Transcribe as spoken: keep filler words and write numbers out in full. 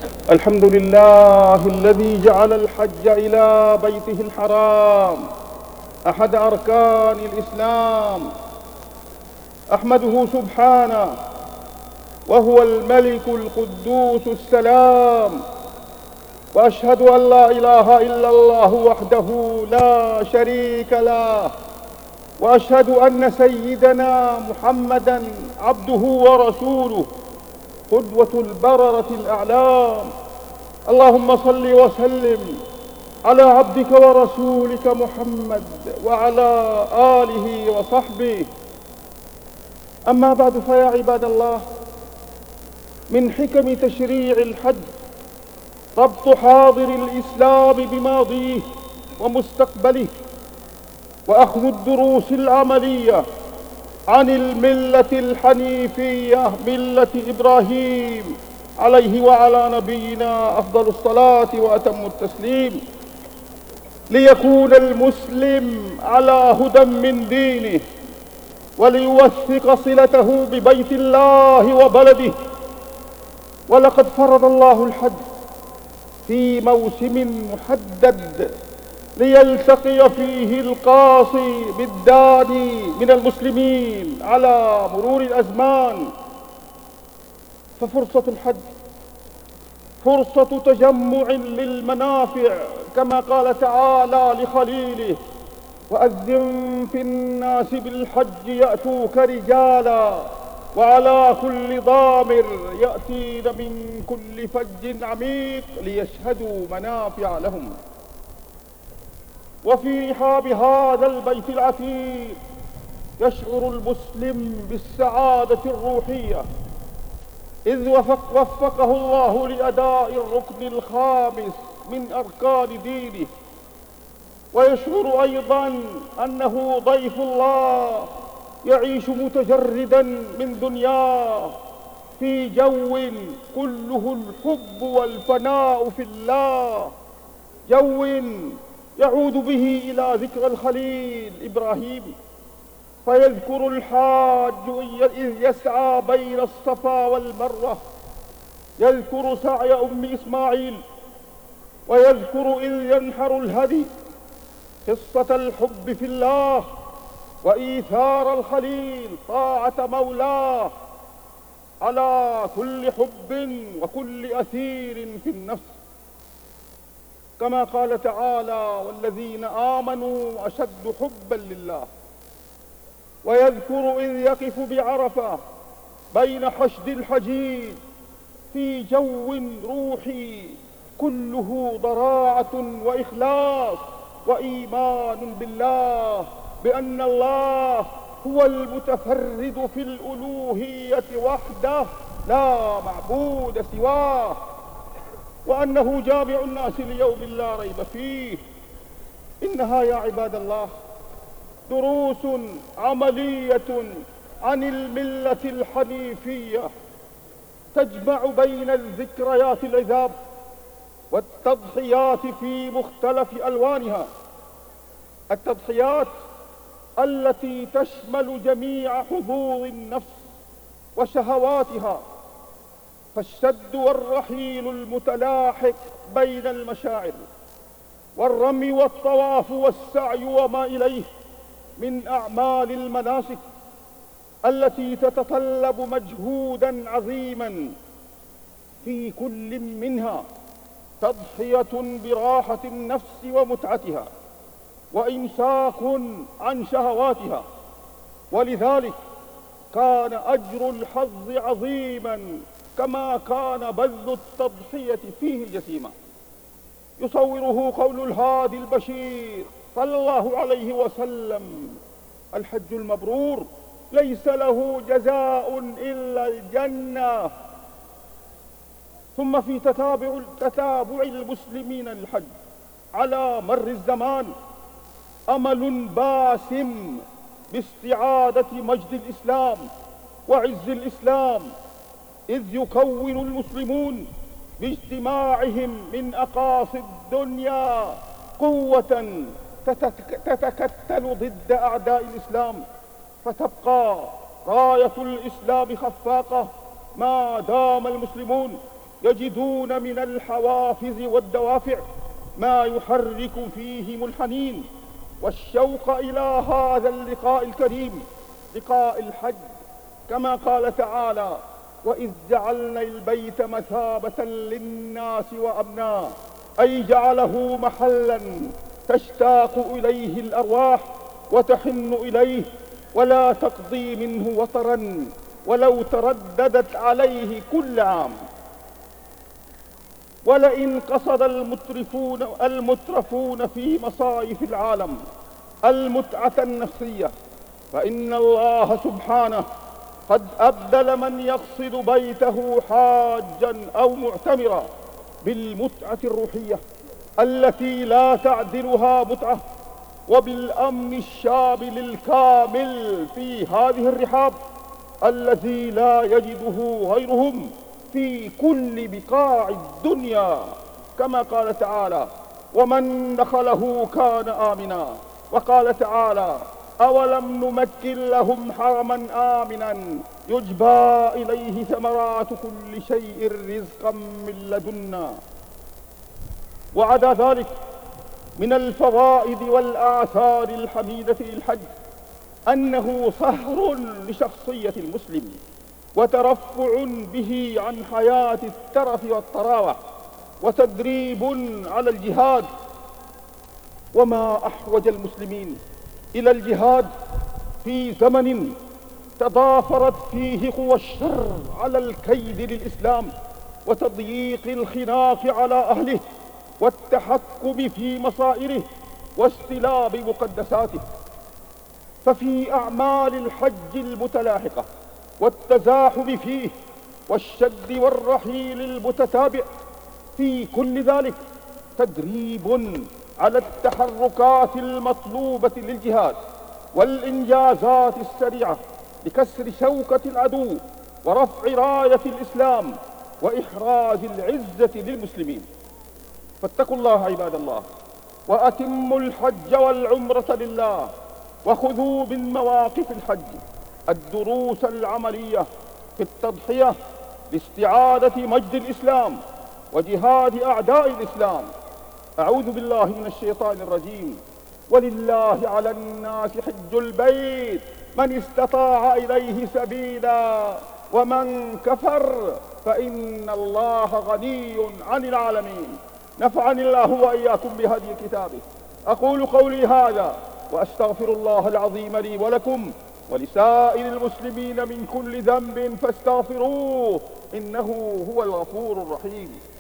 الحمد لله الذي جعل الحج إلى بيته الحرام أحد أركان الإسلام. أحمده سبحانه وهو الملك القدوس السلام، وأشهد أن لا إله إلا الله وحده لا شريك له، وأشهد أن سيدنا محمدًا عبده ورسوله قدوة البررة الأعلام. اللهم صل وسلم على عبدك ورسولك محمد وعلى آله وصحبه. أما بعد، فيا عباد الله، من حكم تشريع الحج ربط حاضر الإسلام بماضيه ومستقبله، وأخذ الدروس العملية عن الملة الحنيفية، ملة إبراهيم عليه وعلى نبينا أفضل الصلاة وأتم التسليم، ليكون المسلم على هدى من دينه، وليوثق صلته ببيت الله وبلده. ولقد فرض الله الحج في موسم محدد ليلتقي فيه القاصي بالداني من المسلمين على مرور الأزمان. ففرصة الحج فرصة تجمع للمنافع، كما قال تعالى لخليله: وأذن في الناس بالحج يأتوك رجالا وعلى كل ضامر يأتين من كل فج عميق ليشهدوا منافع لهم. وفي رحاب هذا البيت العتيق يشعر المسلم بالسعادة الروحية، إذ وفق وفقه الله لأداء الركن الخامس من أركان دينه، ويشعر أيضا أنه ضيف الله يعيش متجردا من دنياه في جو كله الحب والفناء في الله، جو يعود به إلى ذكر الخليل إبراهيم، فيذكر الحاج إذ يسعى بين الصفا والمروة، يذكر سعي أم إسماعيل، ويذكر إذ ينحر الهدي، قصة الحب في الله وإيثار الخليل طاعة مولاه على كل حب وكل أثير في النفس، كما قال تعالى: والذين آمنوا أشد حبا لله. ويذكر إذ يقف بعرفة بين حشد الحجيج في جو روحي كله ضراعة وإخلاص وإيمان بالله، بأن الله هو المتفرد في الألوهية وحده لا معبود سواه، وأنه جامع الناس ليوم لا ريب فيه. إنها يا عباد الله دروس عملية عن الملة الحنيفية تجمع بين الذكريات العذاب والتضحيات في مختلف ألوانها، التضحيات التي تشمل جميع حظوظ النفس وشهواتها، فالشد والرحيل المتلاحق بين المشاعر، والرمي والطواف والسعي وما إليه من أعمال المناسك التي تتطلب مجهودا عظيما، في كل منها تضحية براحة النفس ومتعتها، وإمساك عن شهواتها. ولذلك كان أجر الحظ عظيما، كما كان بذل التضحية فيه الجسيمة. يصوره قول الهادي البشير صلى الله عليه وسلم: الحج المبرور ليس له جزاء إلا الجنة. ثم في تتابع, تتابع المسلمين للحج على مر الزمان أمل باسم باستعادة مجد الإسلام وعز الإسلام، إذ يكون المسلمون باجتماعهم من أقاصي الدنيا قوة تتكتل ضد أعداء الإسلام، فتبقى راية الإسلام خفاقة ما دام المسلمون يجدون من الحوافز والدوافع ما يحرك فيهم الحنين والشوق إلى هذا اللقاء الكريم، لقاء الحج، كما قال تعالى: وإذ جعلنا البيت مثابة للناس وأمنا، أي جعله محلا تشتاق إليه الأرواح وتحن إليه ولا تقضي منه وطرا ولو ترددت عليه كل عام. ولئن قصد المترفون المترفون في مصائف العالم المتعة النفسية فإن الله سبحانه قد أبدل من يقصد بيته حاجا أو معتمرا بالمتعة الروحية التي لا تعدلها متعة، وبالأمن الشامل الكامل في هذه الرحاب الذي لا يجده غيرهم في كل بقاع الدنيا، كما قال تعالى: ومن دخله كان آمنا. وقال تعالى: أولم نمكن لهم حرما آمنا يجبى إليه ثمرات كل شيء رزقا من لدنا. وعدا ذلك من الفوائد والآثار الحميدة للحج أنه صهر لشخصية المسلم وترفع به عن حياة الترف والطراوة وتدريب على الجهاد. وما أحوج المسلمين إلى الجهاد في زمن تضافرت فيه قوى الشر على الكيد للإسلام وتضييق الخناق على أهله والتحكم في مصائره واستلاب مقدساته. ففي أعمال الحج المتلاحقة والتزاحم فيه والشد والرحيل المتتابع في كل ذلك تدريب على التحركات المطلوبة للجهاد والإنجازات السريعة لكسر شوكة العدو ورفع راية الإسلام وإحراز العزة للمسلمين. فاتقوا الله عباد الله، وأتموا الحج والعمرة لله، وخذوا من مواقف الحج الدروس العملية في التضحية لاستعادة مجد الإسلام وجهاد أعداء الإسلام. أعوذ بالله من الشيطان الرجيم. ولله على الناس حج البيت من استطاع إليه سبيلا ومن كفر فإن الله غني عن العالمين. نفعني الله وإياكم بهدي كتابه. أقول قولي هذا وأستغفر الله العظيم لي ولكم ولسائر المسلمين من كل ذنب فاستغفروه إنه هو الغفور الرحيم.